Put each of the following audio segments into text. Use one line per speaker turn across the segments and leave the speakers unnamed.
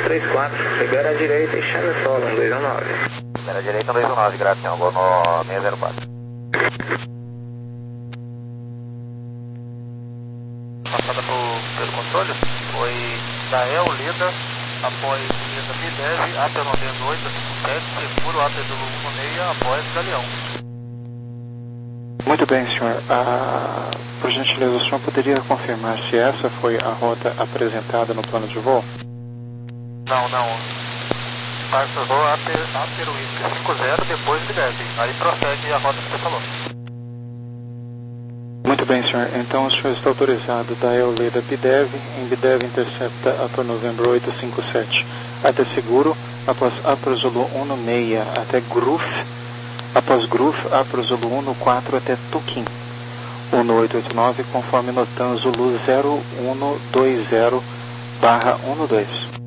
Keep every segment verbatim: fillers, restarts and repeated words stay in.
três quatro, libera a direita e chama solo, um dois um nove.
Libera a direita, um dois um nove, gratidão, vou no seis zero quatro. Passada pro, pelo controle, foi Dael, Lida, após Lida Midev, A T noventa e oito cinquenta e sete, seguro A T Zulu dezesseis, após Galeão.
Muito bem, senhor. Ah, por gentileza, o senhor poderia confirmar se essa foi a rota apresentada no plano de voo?
Não, não. Passou A T Whisky cinco zero, depois Midev. Aí prossegue a rota que você falou.
Muito bem, senhor. Então o senhor está autorizado da Euleda Bidev, em Bidev intercepta Upper November oito cinco sete até seguro, após Upper Zulu um seis até Groove, após Groove, Upper Zulu um quatro até Tuquim, um oito oito nove, conforme Notan Zulu zero um dois zero barra um dois.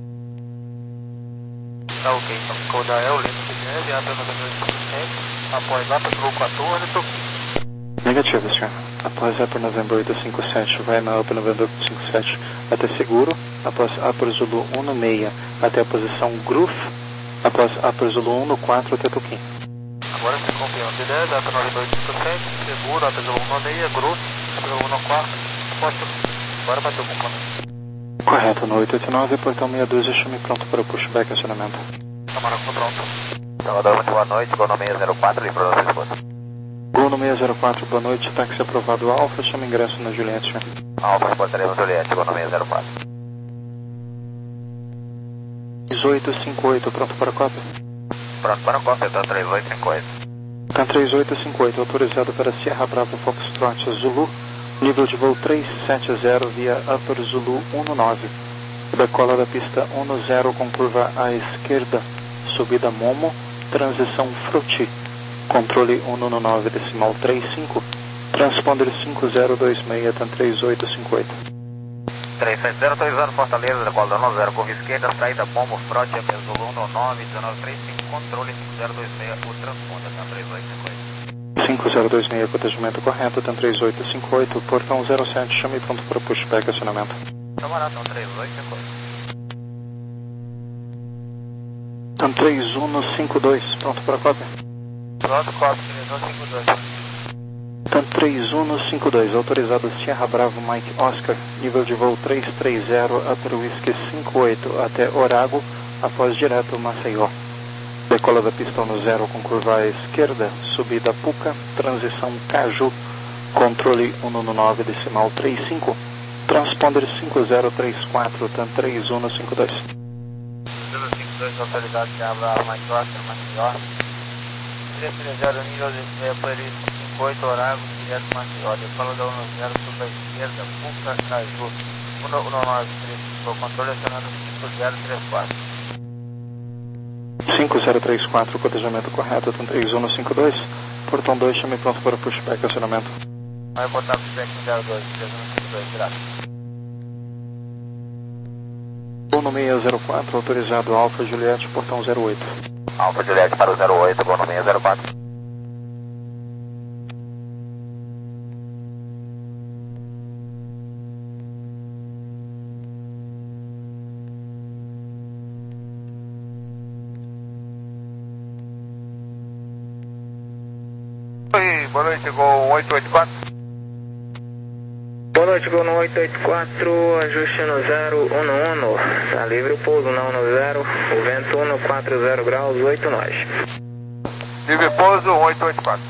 Tá ok, então ficou da Euleda Bidev, Upper November oito cinco sete, após Upper Zulu quatorze, Tuquim.
Negativo, senhor. Após Upper November oito cinco sete, vai na Upper November oito cinco sete até seguro, após Upper Zulu um seis até a posição Groove, após Upper Zulu um quatro até Tuquim.
Agora você confirma, beleza, Upper November oito cinco sete, seguro, Upper Zulu um seis, Groove, Upper Zulu um quatro, após Tuquim. Agora bateu o componente.
Correto, no oito oito nove, portão seis dois, chame pronto para o pushback acionamento.
Camarão, pronto. Salvador, muito boa noite, Gol no seis zero quatro, livro da resposta.
Gol no seis zero quatro, boa noite, táxi aprovado Alfa, chama ingresso na Juliette, senhor.
Alfa, reportaremos Juliette, Gol no seis zero quatro.
três oito cinco oito, pronto para a cópia?
Pronto para a cópia, tá três oito cinco oito.
Tá três oito cinco oito, autorizado para Sierra Bravo Foxtrot Zulu, nível de voo três sete zero via Upper Zulu um nove. Decola da pista um zero com curva à esquerda, subida Momo, transição Frutti. Controle um nove decimal trinta e cinco, transponder cinco zero dois seis, TAM três oito cinco oito.
três sete zero, autorizando Fortaleza, decola da um zero, curva esquerda, saída Bombo, Frote, Zulu um nove, um nove três cinco, controle cinco zero dois seis, o transponder, TAM três oito cinco oito.
cinco zero dois seis, protegimento correto, TAM três oito cinco oito, portão zero sete, chame pronto para pushback acionamento.
Camarada, TAM três oito cinco oito.
TAM três um cinco dois, pronto para a cópia?
Pronto, cópia, três um cinco dois.
TAM três um cinco dois, autorizado Sierra Bravo Mike Oscar, nível de voo três três zero, Upper Whisky cinco oito até Orago, após direto Maceió. Decola da pista no zero com curva à esquerda, subida Puca, transição Caju, controle um nove decimal trinta e cinco, transponder cinco zero três quatro, TAM três um cinco dois.
zero cinco dois, autorizado Sierra Bravo Mike Oscar, Maceió. três três zero, nível de Upper cinco oito, Orago, direto Maceió, decola da um zero, curva à esquerda, Puca, Caju, um nove três cinco, controle acionando cinco zero três quatro.
cinco zero três quatro, cotejamento correto, TAM três um cinco dois, portão dois, chame pronto para pushback acionamento.
Vai botar pushback zero dois, três um cinco dois, graças.
Gol no seis zero quatro, autorizado Alfa Juliette, portão zero oito.
Alfa Juliette para o zero oito, Gol no seis zero quatro. Oi, boa noite, Gol oito oito quatro.
Boa noite, Gol no oito oito quatro, ajuste no zero um um, tá livre o pouso na um zero, o vento um quatro zero graus, oito nós.
Livre pouso oito oito quatro.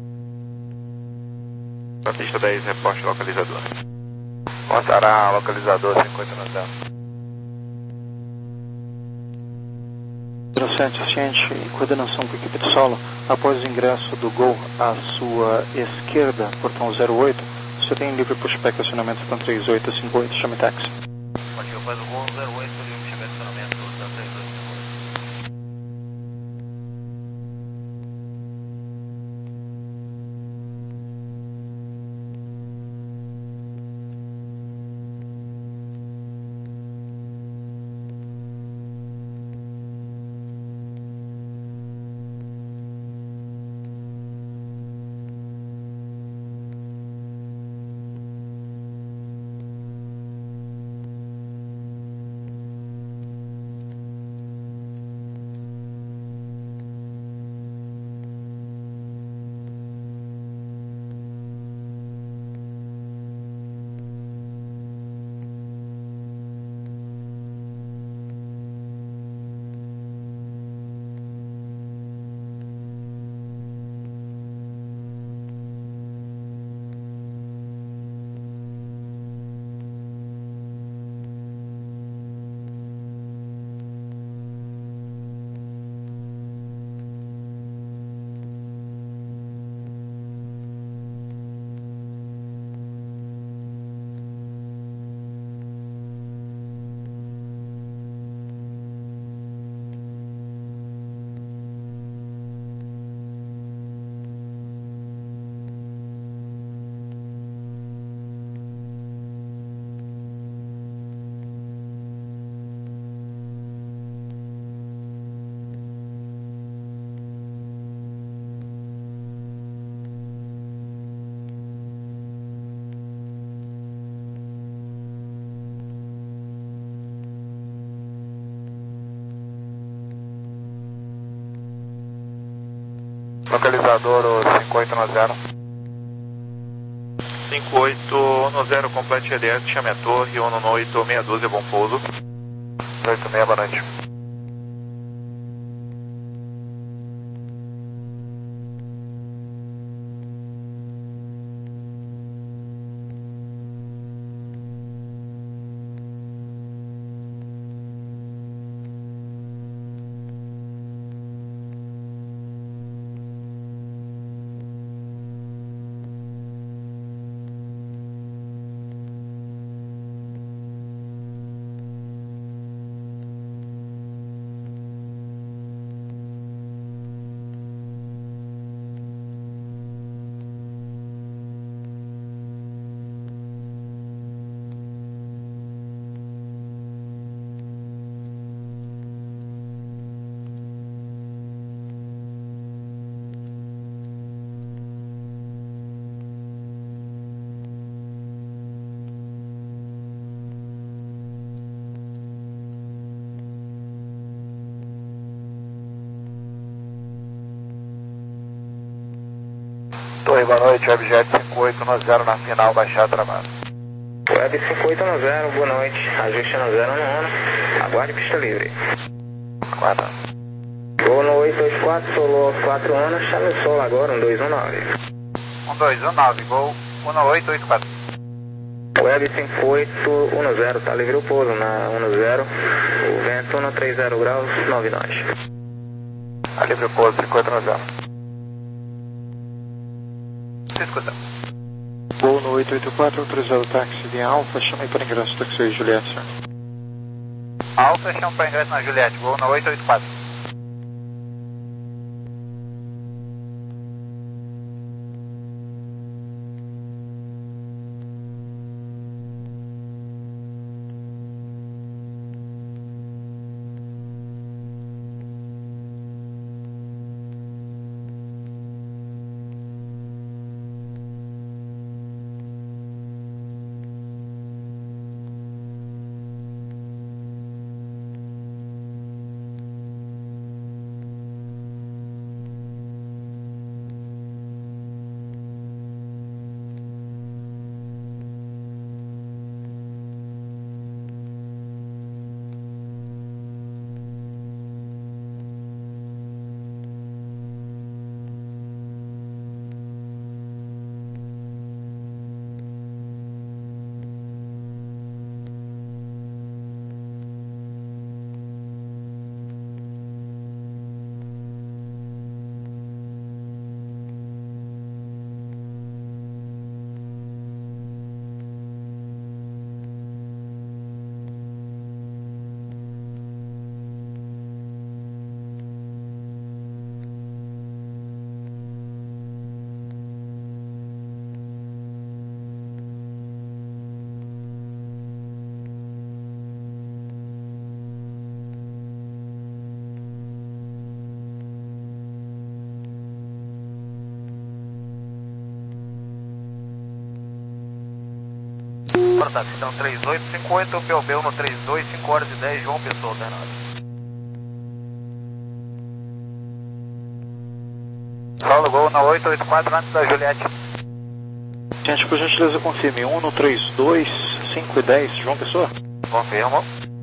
Na pista dez, reporte localizador.
Mostrará localizador cinquenta no zero.
zero sete, ciente e coordenação com a equipe de solo, após o ingresso do Gol à sua esquerda, portão zero oito, você tem livre pushback acionamento TAM três oito cinco oito, chame táxi.
Pode ir, faz o Gol zero oito, livre pushback acionamento TAM três oito cinco oito. Localizador o cinco oito um zero.
cinco oito um zero, complete G D S, chame a torre, um oito, meia dúzia, bom pouso.
oito seis, boa noite. Torre, boa noite, Webjet cinco oito um zero na final, baixada travada.
Web cinco oito um zero, boa noite, ajuste no zero no ano, aguarde pista livre.
quatro.
Gol no oito oito quatro, solo quatro anos, chame o solo agora, um dois um nove.
um dois um nove, gol um oito oito quatro.
Web cinco oito um zero, tá livre o pouso na um zero, o vento um três zero graus, nove nós.
Tá livre o pouso, cinco oito um zero. Se escuta.
Gol no oito oito quatro, autorizado táxi via Alfa, chame para ingresso taxi Juliette, senhor.
Alfa, chama para ingresso na Juliette, gol no oito oito quatro. Portanto, então três oito cinco oito, P O B no três dois, cinco horas e dez, João Pessoa, Bernardo. Paulo, gol na oito oito quatro antes da Juliette.
Gente, por gentileza, confirme. um no três dois, cinco e dez, João Pessoa?
Confirmo.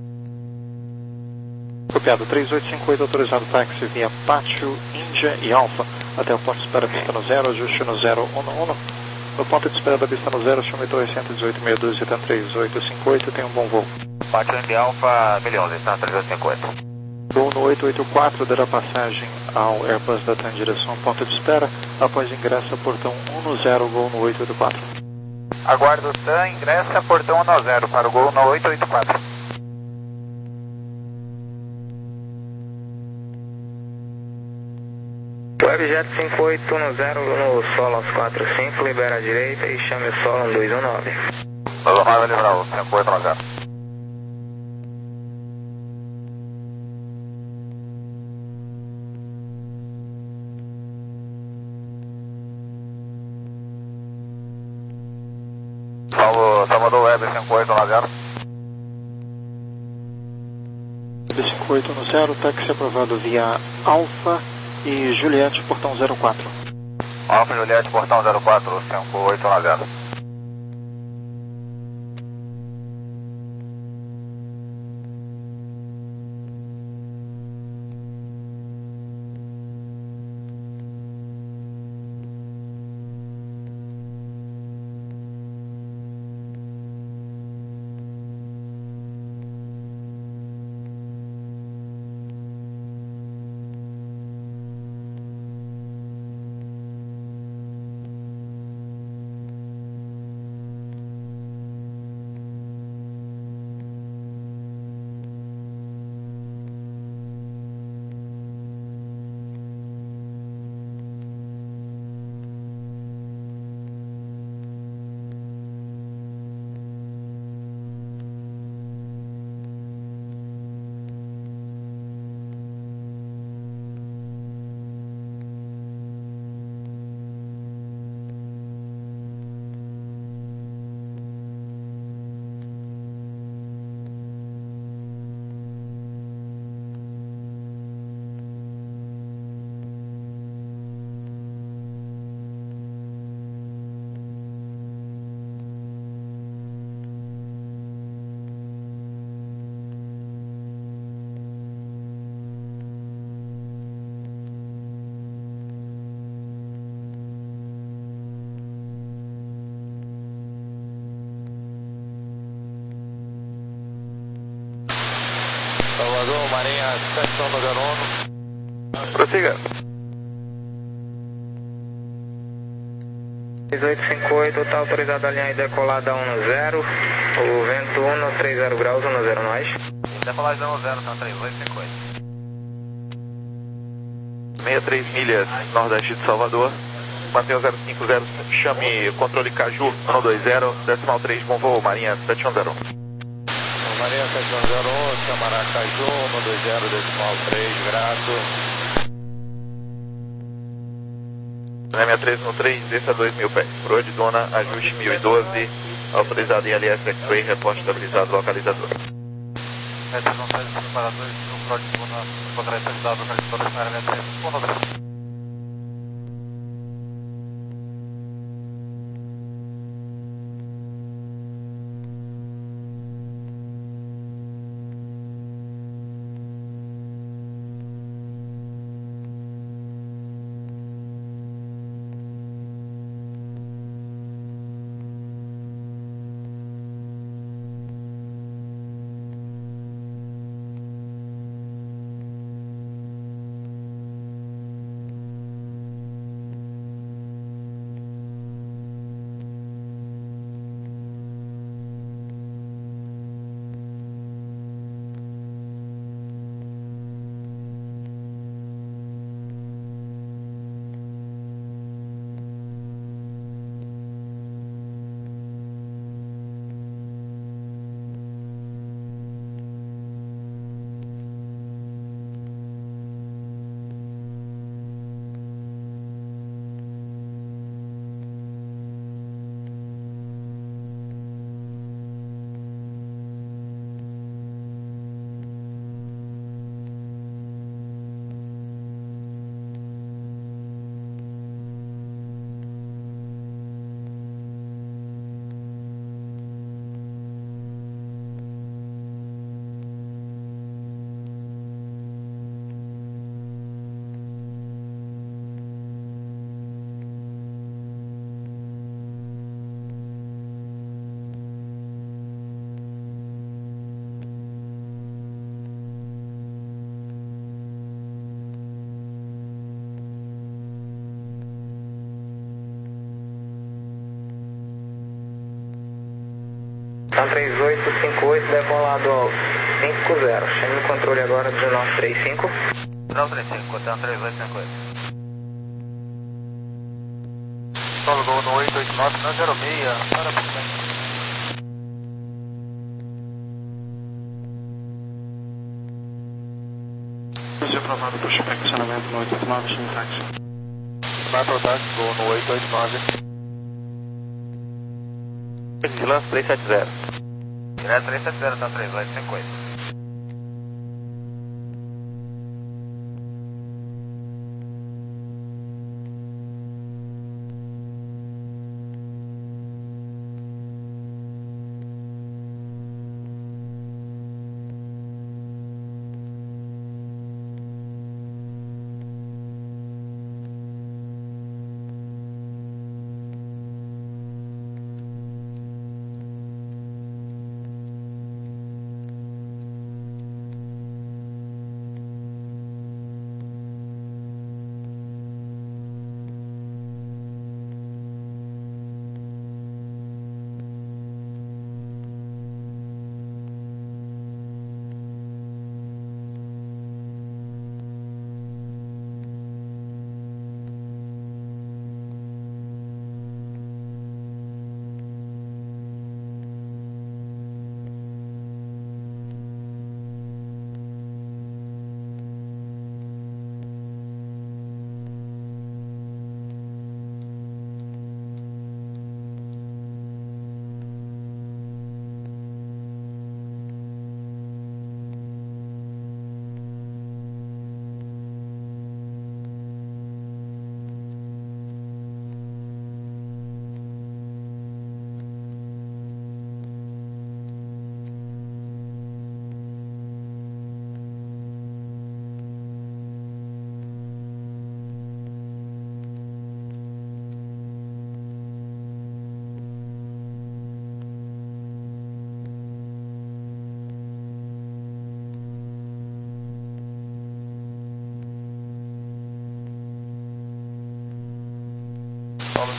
Copiado, três oito cinco oito, autorizado táxi via Pátio, Índia e Alfa, até o ponto de espera pista no zero, ajuste no zero um um. No ponto de espera da pista no zero, chame torre cento e dezoito, meia dúzia, tá três oito cinco oito, tem um bom voo.
Pátio Índia Alfa, milhões, está três oito cinco oito.
Gol no oito oito quatro, dará passagem ao Airbus da TAM em direção ao ponto de espera, após ingressa portão um no zero, gol no oito oito quatro.
Aguardo o TAM, ingressa portão um no zero para o gol no oito oito quatro.
Webjet cinco oito um zero no solo aos quatro cinco, libera a direita e chame o solo um dois um nove.
Nós vamos livrar o cinco oito um zero. Salvador Web cinco oito um zero.
Web cinco oito um zero, táxi aprovado via Alfa, E Juliette, portão zero quatro.
Alfa Juliette, portão zero quatro, cinco oito nove. Salvador, Marinha sete um zero um.
Prossiga.
três oito cinco oito, está autorizado a linha e decolada um zero, o vento um, trinta graus, um zero nós.
Decolagem um zero, são três oito cinco oito.
sessenta e três milhas nordeste de Salvador. Mantenha o zero cinco zero, chame controle Caju um dois zero, decimal três, bom voo, Marinha sete um zero um.
Marinha sete um zero um, chamará Caju um dois zero, decimal três, grato.
Leme três um três, desça dois mil pés. Proa de dona, ajuste mil e doze, autorizado em L S X-Ray, reporte estabilizado, localizador.
sete um três, preparadores, o proa de dona, encontrar estabilizado, localizador, na área três um três.
Então três oito cinco oito, decolado ao cinco zero. Chame o controle agora do nove três cinco.
nove três cinco, então três oito cinco oito. Solo Gol no oito oito nove, não zero seis, para por cento.
Aprovado para o supervisionamento no oito oito nove, chame táxi.
Vai para o táxi, Gol no oito oito nove.
Vigilância três sete zero.
Direto três sete zero, então três oito cinco oito.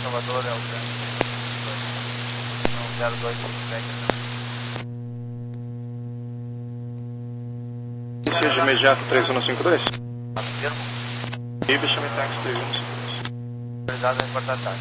Salvador é o grande. zero dois feedback.
Seja imediato três um cinco dois.
Afirmo.
Ibe chame táxi três um cinco dois.
Obrigado, é importar táxi.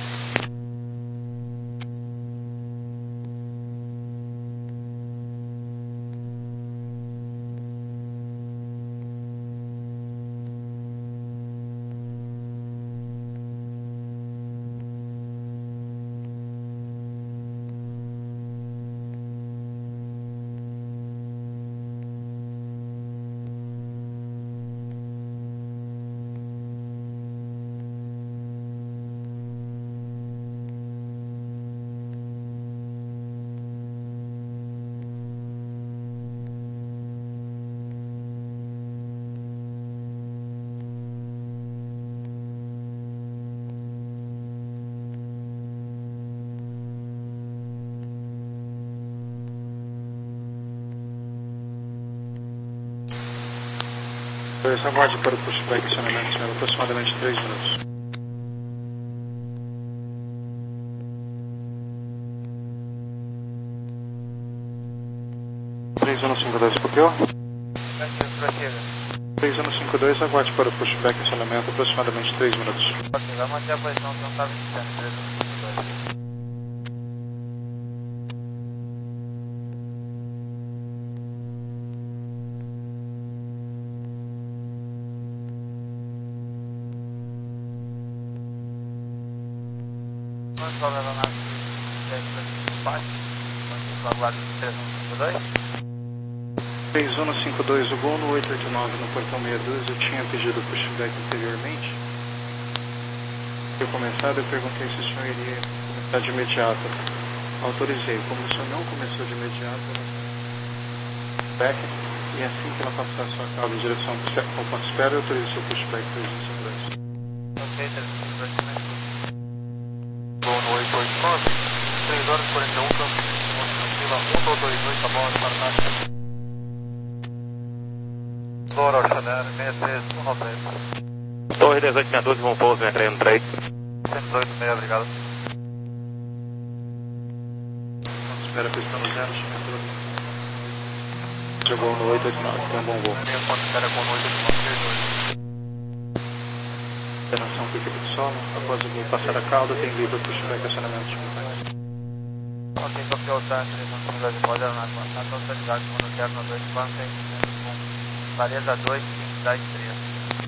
Aguarde para o pushback e acionamento, senhor, aproximadamente três minutos. três um cinco dois, copiou? três um cinco dois, aguarde para o pushback e acionamento, aproximadamente três minutos.
Ok, vai manter a posição que não estava indicando, três um cinco dois. Qual é a aeronave de baixo? Aguardo três um cinco dois.
três um cinco dois, o voo no oito oito nove no portão meia dúzia, eu tinha pedido pushback anteriormente. Eu começado, eu perguntei se o senhor iria começar de imediato. Autorizei. Como o senhor não começou de imediato, back, e assim que ela passar a sua cauda em direção ao ponto de espera, eu autorizei o seu pushback três um cinco dois.
Ok, três um cinco dois, né? Voo no oito oito nove, três horas e quarenta e um, tranquila, um dois dois, tá bom, para taxa. Dora, Chanel, seis três um nove três.
Torre dezoito sessenta e dois, vão pouso, entrei no trem.
cento e oito seis, obrigado.
Espera, pistão no zero, chegou no oito oito nove, tem um bom voo.
Minha ponta espera com no oito oito nove três dois.
Operação por equipe de solo, após o voo passar a cauda, tem livre pushback e acionamento de
Ok, copiou o táxi, três um cinco dois, pode aeronave passar, autorizado, quando quero no dois, quatro, seis, com clareza dois, cinco, dez, três.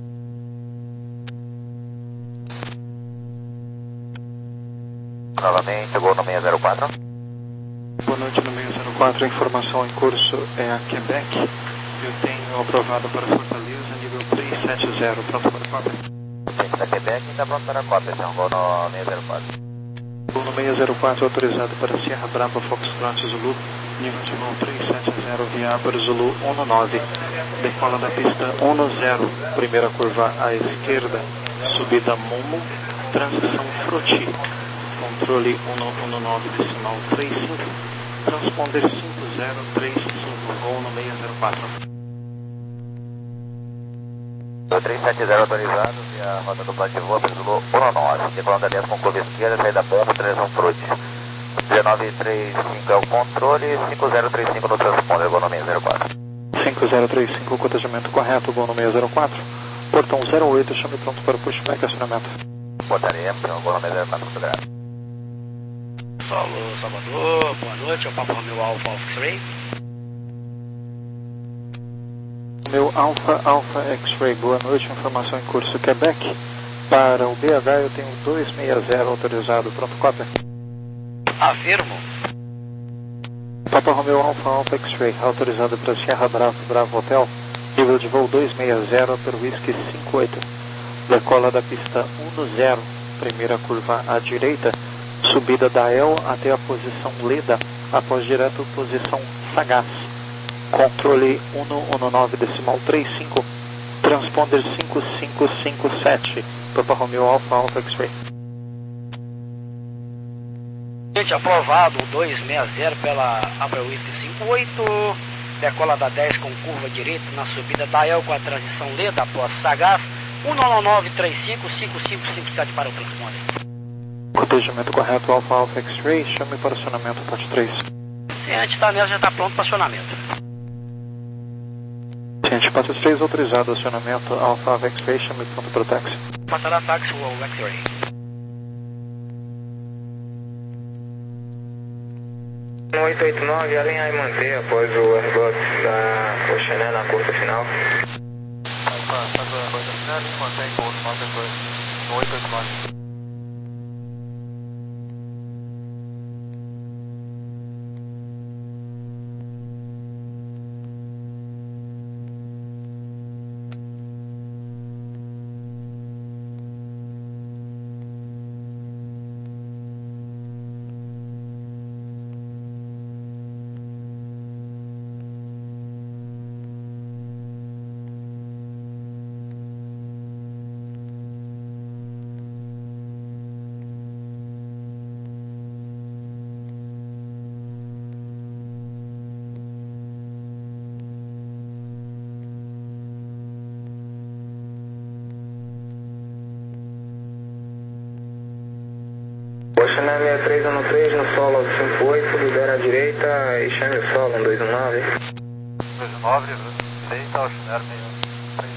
Novamente, chegou no seis zero quatro.
Boa noite, no seis zero quatro, a informação em curso é a Quebec. Eu tenho aprovado para Fortaleza, nível três sete zero, pronto para a cópia.
Gente da Quebec está pronto para a cópia, então vou no seis zero quatro.
Vou no seis zero quatro, autorizado para Sierra Brava, Foxtrot Zulu, nível de voo três sete zero, via para Zulu um nove, decola da pista um zero, primeira curva à esquerda, subida Momo, transição Froti. Controle um nove decimal trinta e cinco, transponder cinco zero três cinco, voo no seis zero quatro.
três sete zero autorizado, via rota do plano de voo, Zulu um nove, decolando aliás com curva esquerda, saída bomba, três um Frute. dezenove trinta e cinco é o controle, cinco zero três cinco no transponder, voo no seis zero quatro.
cinco zero três cinco, cotejamento correto, voo no seis zero quatro. Portão zero oito, chame pronto para pushback e acionamento.
Portaria, então voo no seis zero quatro, muito grave.
Solo Salvador, boa noite, é o Papa Romeo Alpha X-Ray.
Meu Alpha Alpha X-Ray, boa noite, informação em curso Quebec. Para o B H eu tenho dois seis zero autorizado, pronto, cópia.
Afirmo.
Papa Romeo Alpha Alpha X-Ray, autorizado para Sierra Bravo, Bravo Hotel, nível de voo dois seis zero, pelo Whisky cinco oito. Decola da pista um zero, primeira curva à direita, subida da El até a posição Leda, após direto posição Sagaz. Controle um nove decimal trinta e cinco, transponder cinco cinco cinco sete, Papa Romeo Alpha Alpha X-Ray.
Gente, aprovado dois seis zero pela Abra Whisky cinco oito, decola da dez com curva direita na subida da El com a transição Leda após Sagaz, um nove nove três cinco cinco cinco cinco sete para o transponder.
Cotejamento correto, Alfa Alfa X-Ray, chame para acionamento T A T três.
Ciente Daniel já está pronto para acionamento.
Ciente T A T três autorizado, acionamento Alfa Alfa X-Ray, chame pronto para o táxi.
Passará táxi ou X-Ray.
oito oito nove, alinhar e manter após o Airbus da Oceané na curta final.
Faz o Airbus da final e mantém com o outro nove dois no oito oito nove.
Oceané sessenta e três um três no solo cinco oito, libera à direita e chame o solo um dois um nove.
dois um nove, direita, Oceané sessenta e três.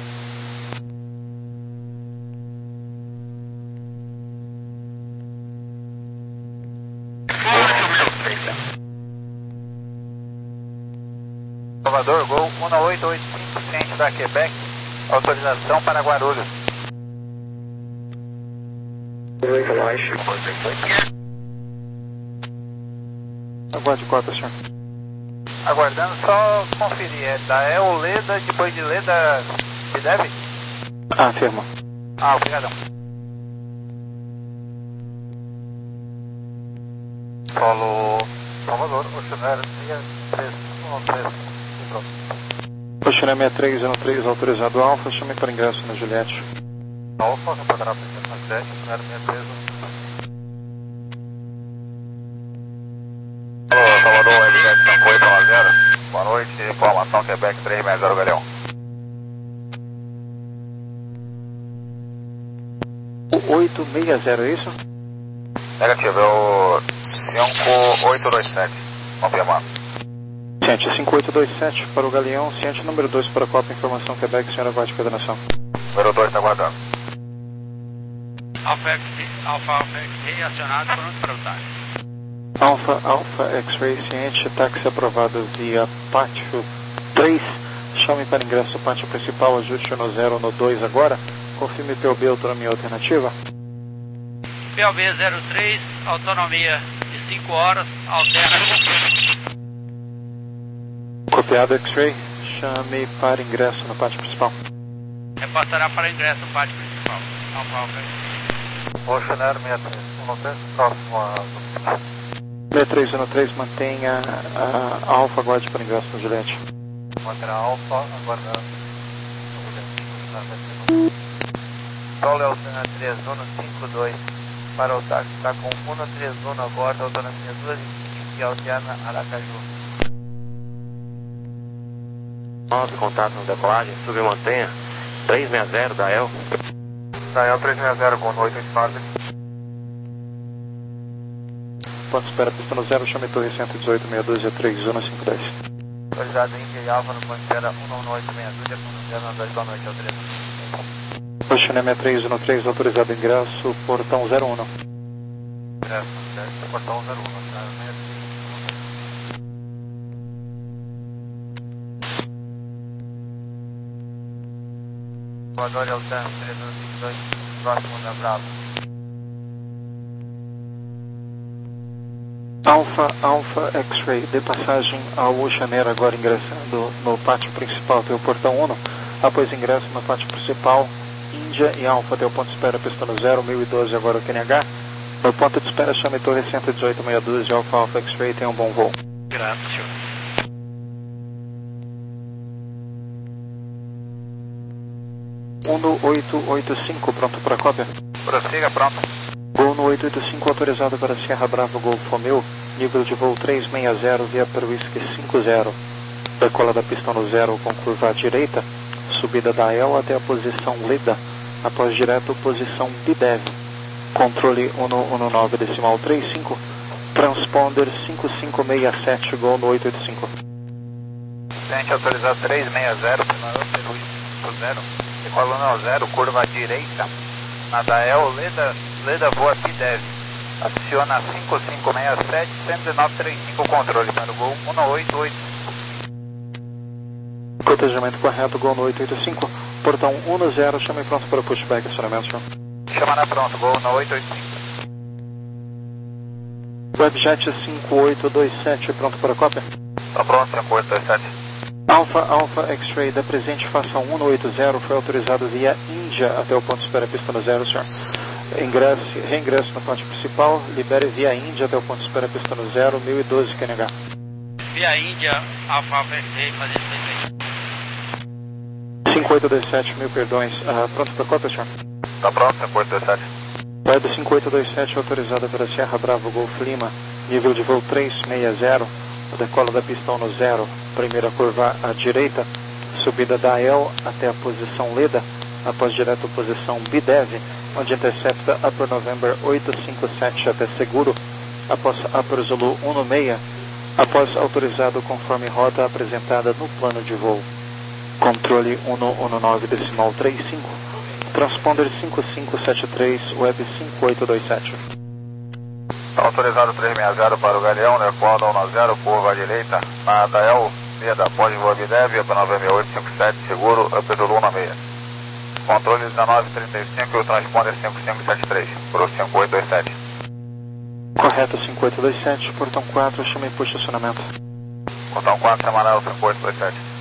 Salvador, Gol um oito oito cinco, frente da Quebec, autorização para Guarulhos.
oito nós.
Aguarde quatro, senhor.
Aguardando, só conferir, é da é o Leda, depois de Leda, se deve?
Ah, afirma.
Ah, obrigadão. Solo Salvador, Oceané três um três,
Oceané sessenta e três um três autorizado Alfa, chame para ingresso na Juliette.
Alfa, reportará para a Juliette, Oceané sessenta e três um.
Alô, Salvador, L sete cinco oito um zero. Boa noite, informação Quebec três seis zero Galeão.
oito seis zero, é isso?
Negativo, é o cinco oito dois sete, confirmando.
Ciente cinco oito dois sete para o Galeão, ciente número dois para a Copa, informação Quebec, senhora aguarde coordenação.
Número dois está aguardando.
Alfa X-Ray, Alfa Alfa X-Ray acionado, pronto para o táxi.
Alfa Alfa X-Ray, ciente, táxi aprovado via pátio três, chame para ingresso pátio principal, ajuste no zero no dois agora, confirme P O B, autonomia alternativa.
P O B zero três, autonomia de cinco horas, alterna confirma.
Copiado X-Ray, chame para ingresso no pátio principal.
Repassará para ingresso no pátio principal. Alfa Alfa X-Ray.
Oceané sessenta e três um três, próximo a...
sessenta e três um três, mantenha a Alfa, aguarde para ingresso no Juliette.
Manterá Alfa, aguardando. Solo é o Oceané três um cinco dois para o táxi, está com um três um agora, autonomia duas e alterna Aracaju.
nove, contato no decolagem, submantenha, três seis zero da E L.
Da E L três seis zero, com oito oito nove.
Ponto espera, pista no zero, chame torre cento e dezoito, seis dois três um cinco dez.
Autorizado Índia e Alfa no ponto espera um um oito seis dois, com zero dois da noite, autorizado.
Oceané sessenta e três um três, autorizado ingresso, portão zero um.
É, portão zero um, Salvador é o três um cinco dois, próximo da Bravo.
Alfa Alfa X-Ray, dê passagem ao Oceané agora ingressando no pátio principal, tem o portão um. Após ingresso no pátio principal, Índia e Alfa, tem o ponto de espera, pista no zero, mil e doze agora o Q N H. No ponto de espera, chame torre cento e dezoito, seis doze, Alfa Alfa X-Ray, tenha um bom voo.
Graças, senhor.
um oito oito cinco, pronto para cópia.
Prossiga, pronto.
Gol no oito oito cinco, autorizado para Sierra Bravo Golf Romeo, nível de voo três seis zero, via para Whisky cinco zero. Decola da pista no zero com curva à direita, subida da E L até a posição Leda, após direto posição B D E V. Controle um um nove decimal trinta e cinco, transponder cinco cinco seis sete, Gol no oito oito cinco.
Tente autorizar três seis zero, Pernambuco, Peru cinco zero, decolando zero, curva direita, na Dael, Leda, Leda voa Pidev. Adiciona cinco cinco seis sete, cento e nove trinta e cinco, controle para o Gol um oito oito cinco.
Cotejamento correto, Gol no oito oito cinco, portão um zero, chame pronto para o pushback, acionamento, senhor.
Chamada pronto, Gol no oito oito cinco.
Webjet cinco oito dois sete, pronto para a cópia?
Tá pronto, cinco oito dois sete.
Alpha, Alpha, X-Ray, da presente, faça um oito zero, foi autorizado via Índia até o ponto de espera pista no zero, senhor. Ingresse, reingresso na ponte principal, libere via Índia até o ponto de espera pista no zero, mil e doze Q N H.
Via Índia, Alpha, Alpha, X-Ray, fazer isso aí.
cinco oito dois sete, mil perdões, uh, pronto para a cópia, senhor?
Tá pronto, cinco oito dois sete.
Web cinco oito dois sete, autorizada pela Sierra Bravo Golf Lima, nível de voo três seis zero, decola da pista no zero, primeira curva à direita, subida da El até a posição Leda, após direto posição Bidev, onde intercepta Upper November oito cinco sete até seguro, após Upper Zulu um seis, após autorizado conforme rota apresentada no plano de voo. Controle um um nove decimal trinta e cinco, transponder cinco cinco sete três, web cinco oito dois sete.
Está autorizado três seis zero para o Galeão, decola um zero, curva à direita, na Dael, Leda, pode voar Bidev, Upper November oito cinco sete, seguro, Upper Zulu um seis. Controle dezenove trinta e cinco e o transponder cinco cinco sete três, para o cinco oito dois sete.
Correto, cinco oito dois sete, portão quatro, chame e puxa acionamento.
Portão quatro, semanal cinco oito dois sete.